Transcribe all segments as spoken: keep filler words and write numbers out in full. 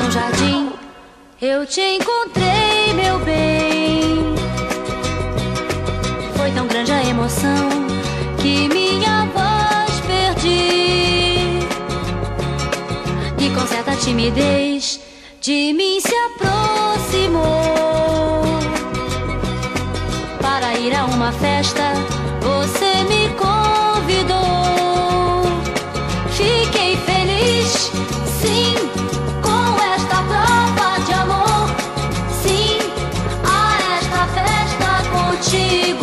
no jardim eu te encontrei, meu bem. Foi tão grande a emoção que minha voz perdi, e com certa timidez de mim se aproximou. Para ir a uma festa você me convidou. Fiquei feliz, sim, com esta prova de amor. Sim, a esta festa contigo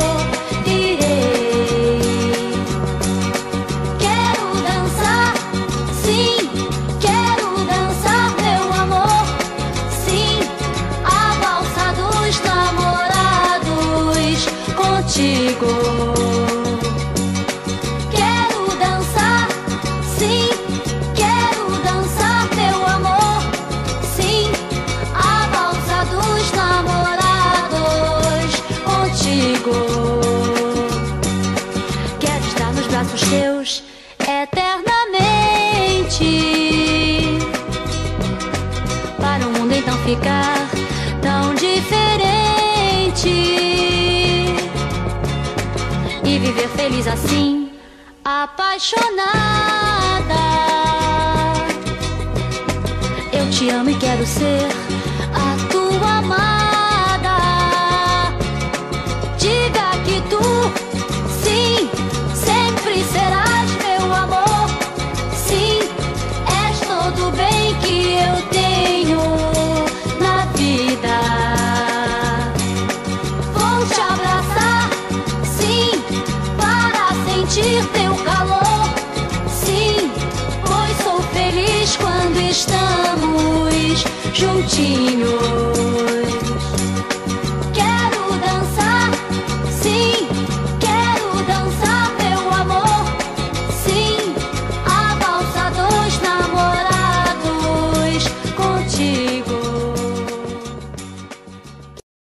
irei. Quero dançar, sim, quero dançar, meu amor. Sim, a valsa dos namorados contigo. Quero estar nos braços teus eternamente, para o mundo então ficar tão diferente, e viver feliz assim, apaixonada. Eu te amo e quero ser a tua amada. Diga que tu, sim, sempre serás meu amor. Sim, és todo o bem que eu tenho na vida. Vou te abraçar, sim, para sentir teu calor. Sim, pois sou feliz quando estamos juntinhos.